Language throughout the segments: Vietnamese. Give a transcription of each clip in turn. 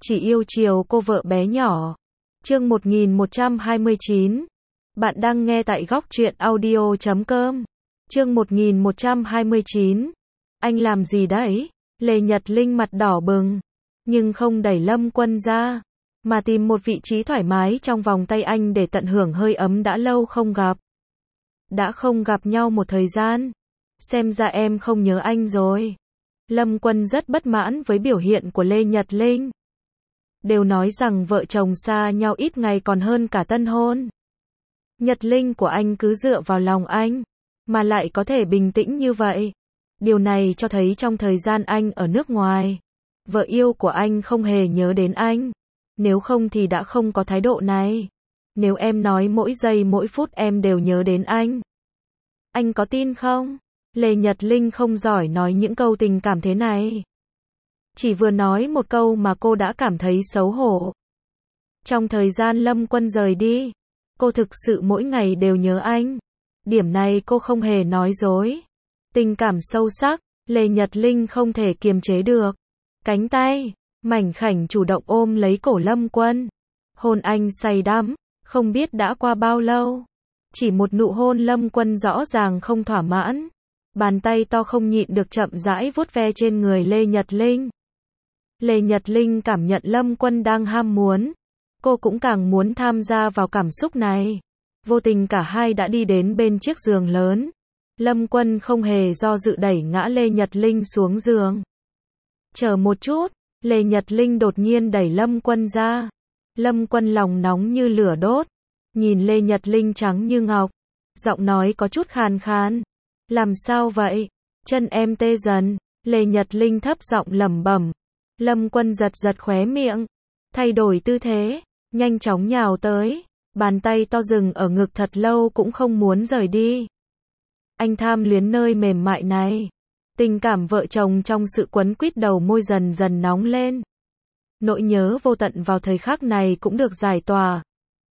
chỉ yêu chiều cô vợ bé nhỏ. Chương 1129. Bạn đang nghe tại góc truyện audio.com. Chương 1129. Anh làm gì đấy? Lê Nhật Linh mặt đỏ bừng, nhưng không đẩy Lâm Quân ra, mà tìm một vị trí thoải mái trong vòng tay anh để tận hưởng hơi ấm đã lâu không gặp. Đã không gặp nhau một thời gian, xem ra em không nhớ anh rồi. Lâm Quân rất bất mãn với biểu hiện của Lê Nhật Linh. Đều nói rằng vợ chồng xa nhau ít ngày còn hơn cả tân hôn. Nhật Linh của anh cứ dựa vào lòng anh, mà lại có thể bình tĩnh như vậy. Điều này cho thấy trong thời gian anh ở nước ngoài, vợ yêu của anh không hề nhớ đến anh. Nếu không thì đã không có thái độ này. Nếu em nói mỗi giây mỗi phút em đều nhớ đến anh có tin không? Lê Nhật Linh không giỏi nói những câu tình cảm thế này. Chỉ vừa nói một câu mà cô đã cảm thấy xấu hổ. Trong thời gian Lâm Quân rời đi, cô thực sự mỗi ngày đều nhớ anh. Điểm này cô không hề nói dối. Tình cảm sâu sắc, Lê Nhật Linh không thể kiềm chế được. Cánh tay mảnh khảnh chủ động ôm lấy cổ Lâm Quân. Hôn anh say đắm, không biết đã qua bao lâu. Chỉ một nụ hôn Lâm Quân rõ ràng không thỏa mãn. Bàn tay to không nhịn được chậm rãi vuốt ve trên người Lê Nhật Linh. Lê Nhật Linh cảm nhận Lâm Quân đang ham muốn. Cô cũng càng muốn tham gia vào cảm xúc này. Vô tình cả hai đã đi đến bên chiếc giường lớn. Lâm Quân không hề do dự đẩy ngã Lê Nhật Linh xuống giường. Chờ một chút, Lê Nhật Linh đột nhiên đẩy Lâm Quân ra. Lâm Quân lòng nóng như lửa đốt. Nhìn Lê Nhật Linh trắng như ngọc. Giọng nói có chút khàn khàn. Làm sao vậy? Chân em tê dần. Lê Nhật Linh thấp giọng lẩm bẩm. Lâm Quân giật giật khóe miệng. Thay đổi tư thế. Nhanh chóng nhào tới. Bàn tay to dừng ở ngực thật lâu cũng không muốn rời đi. Anh tham luyến nơi mềm mại này. Tình cảm vợ chồng trong sự quấn quýt đầu môi dần dần nóng lên. Nỗi nhớ vô tận vào thời khắc này cũng được giải tỏa.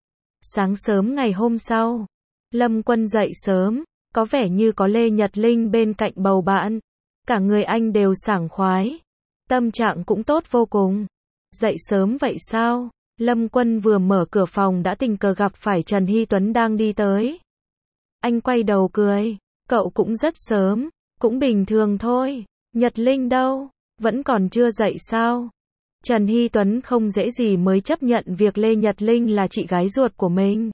Sáng sớm ngày hôm sau, Lâm Quân dậy sớm, có vẻ như có Lê Nhật Linh bên cạnh bầu bạn. Cả người anh đều sảng khoái. Tâm trạng cũng tốt vô cùng. Dậy sớm vậy sao? Lâm Quân vừa mở cửa phòng đã tình cờ gặp phải Trần Hy Tuấn đang đi tới. Anh quay đầu cười. Cậu cũng rất sớm. Cũng bình thường thôi. Nhật Linh đâu? Vẫn còn chưa dậy sao? Trần Hy Tuấn không dễ gì mới chấp nhận việc Lê Nhật Linh là chị gái ruột của mình.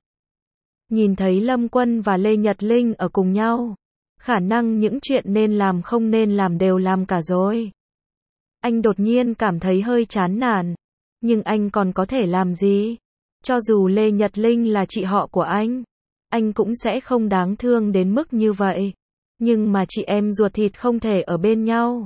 Nhìn thấy Lâm Quân và Lê Nhật Linh ở cùng nhau, khả năng những chuyện nên làm không nên làm đều làm cả rồi. Anh đột nhiên cảm thấy hơi chán nản. Nhưng anh còn có thể làm gì? Cho dù Lê Nhật Linh là chị họ của anh cũng sẽ không đáng thương đến mức như vậy. Nhưng mà chị em ruột thịt không thể ở bên nhau.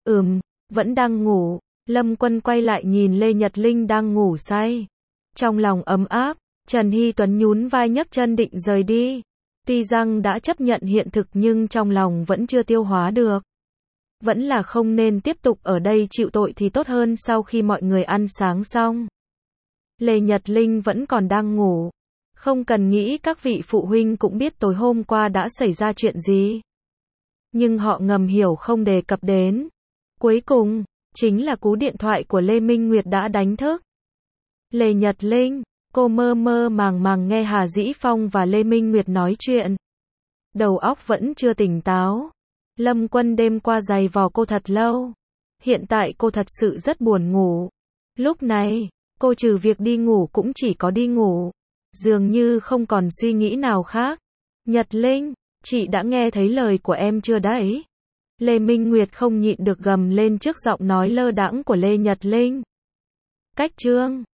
Vẫn đang ngủ. Lâm Quân quay lại nhìn Lê Nhật Linh đang ngủ say. Trong lòng ấm áp, Trần Hy Tuấn nhún vai nhấc chân định rời đi. Tuy rằng đã chấp nhận hiện thực nhưng trong lòng vẫn chưa tiêu hóa được. Vẫn là không nên tiếp tục ở đây chịu tội thì tốt hơn. Sau khi mọi người ăn sáng xong, Lê Nhật Linh vẫn còn đang ngủ. Không cần nghĩ các vị phụ huynh cũng biết tối hôm qua đã xảy ra chuyện gì. Nhưng họ ngầm hiểu không đề cập đến. Cuối cùng, chính là cú điện thoại của Lê Minh Nguyệt đã đánh thức Lê Nhật Linh. Cô mơ mơ màng màng nghe Hà Dĩ Phong và Lê Minh Nguyệt nói chuyện. Đầu óc vẫn chưa tỉnh táo. Lâm Quân đêm qua giày vò cô thật lâu. Hiện tại cô thật sự rất buồn ngủ. Lúc này, cô trừ việc đi ngủ cũng chỉ có đi ngủ. Dường như không còn suy nghĩ nào khác. Nhật Linh, chị đã nghe thấy lời của em chưa đấy? Lê Minh Nguyệt không nhịn được gầm lên trước giọng nói lơ đãng của Lê Nhật Linh. Cách chương